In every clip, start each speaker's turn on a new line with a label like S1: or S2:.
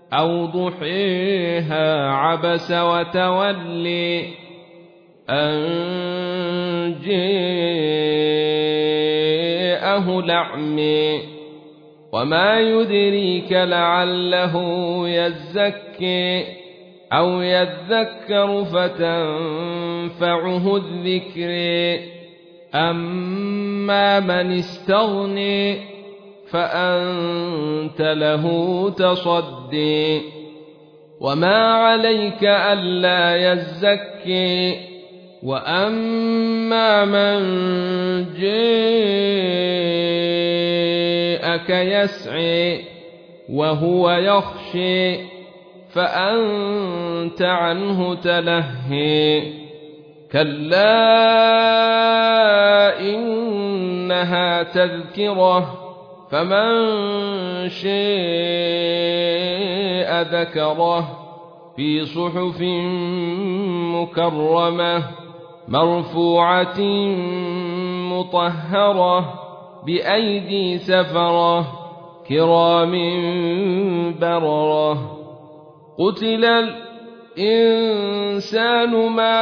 S1: أو ضحيها عبس وتولي أن جاءه الأعمى وما يدريك لعله يزكي أو يذكر فتنفعه الذكر أما من استغني فأنت له تصدي وما عليك ألا يزكي وأما من جاءك يسعي وهو يخشي فأنت عنه تلهي كلا إنها تذكرة فمن شاء ذكره في صحف مكرمة مرفوعة مطهرة بأيدي سفرة كرام بررة قتل الإنسان ما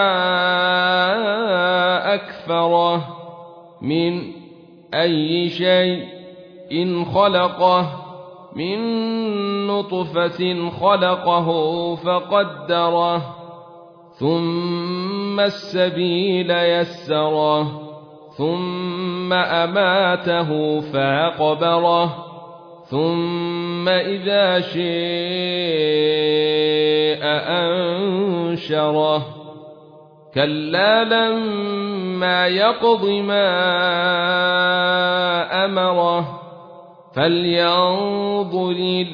S1: أكفره من أي شيء إن خلقه من نطفة خلقه فقدره ثم السبيل يسره ثم أماته فأقبره ثم إذا شاء أنشره كلا لما يقض ما أمره فلينظر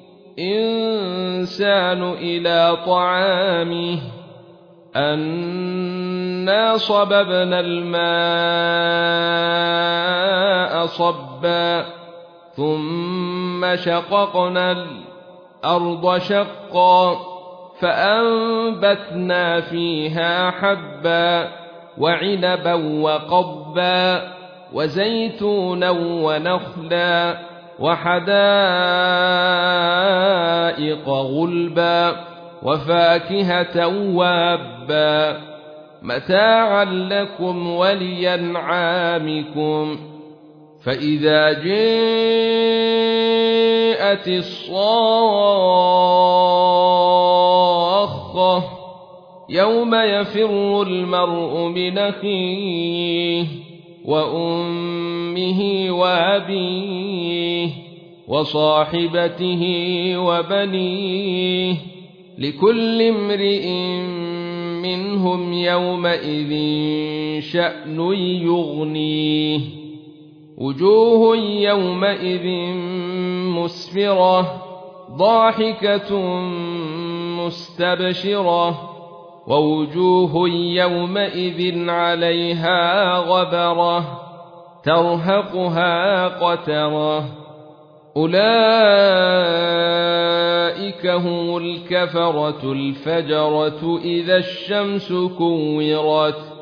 S1: الإنسان إلى طعامه أنا صببنا الماء صبا ثم شققنا الأرض شقا فأنبتنا فيها حبا وعنبا وقضبا وزيتونا ونخلا وحدائق غلبا وفاكهة وابا متاعا لكم ولأنعامكم فإذا جاءت الصاخة يوم يفر المرء من أخيه وأمه وأبيه وصاحبته وبنيه لكل امرئ منهم يومئذ شأن يغنيه وجوه يومئذ مسفرة ضاحكة مستبشرة ووجوه يومئذ عليها غبرة ترهقها قترة أولئك هم الكفرة الفجرة إذا الشمس كورت